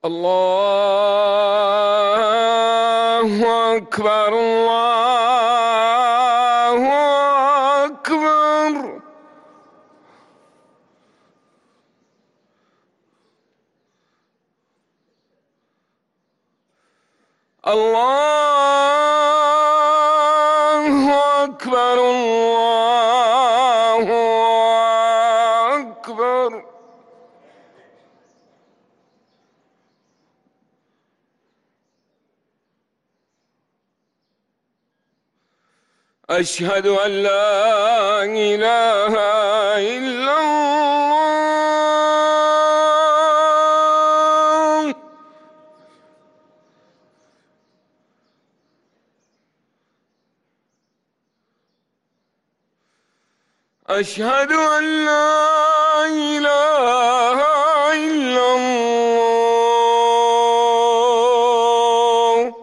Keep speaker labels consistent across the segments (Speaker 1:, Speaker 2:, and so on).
Speaker 1: الله أكبر الله أكبر. الله أكبر الله أكبر. أشهد أن لا إله إلا الله. أشهد أن لا إله إلا الله.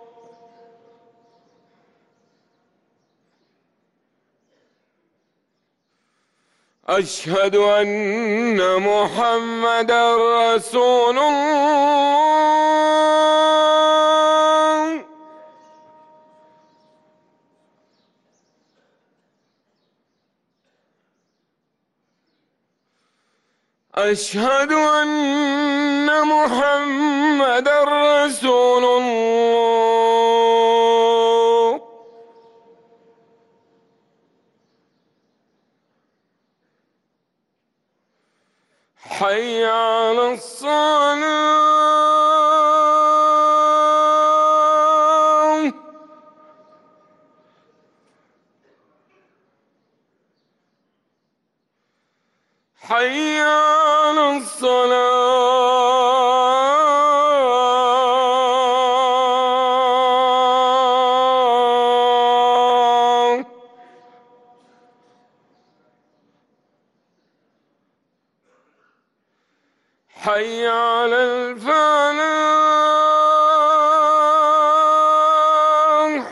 Speaker 1: أشهد أن محمدًا رسول الله. أشهد أن محمدًا رسول الله. حي على الصلاة. حي على الصلاة. حي على الفلاح.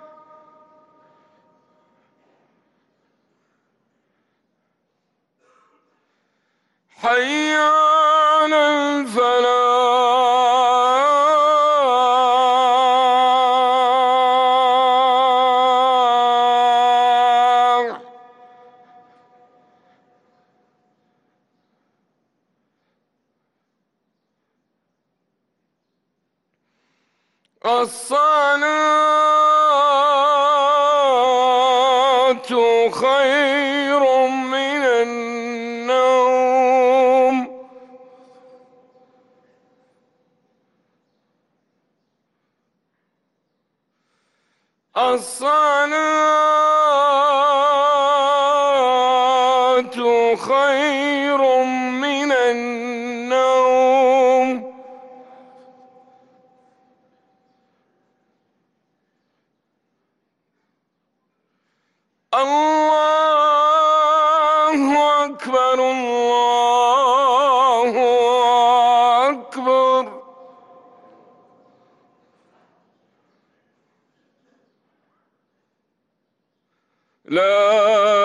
Speaker 1: حي على الفلاح. الصلاة خير من النوم. الصلاة خير من النوم. الله أكبر الله أكبر. لا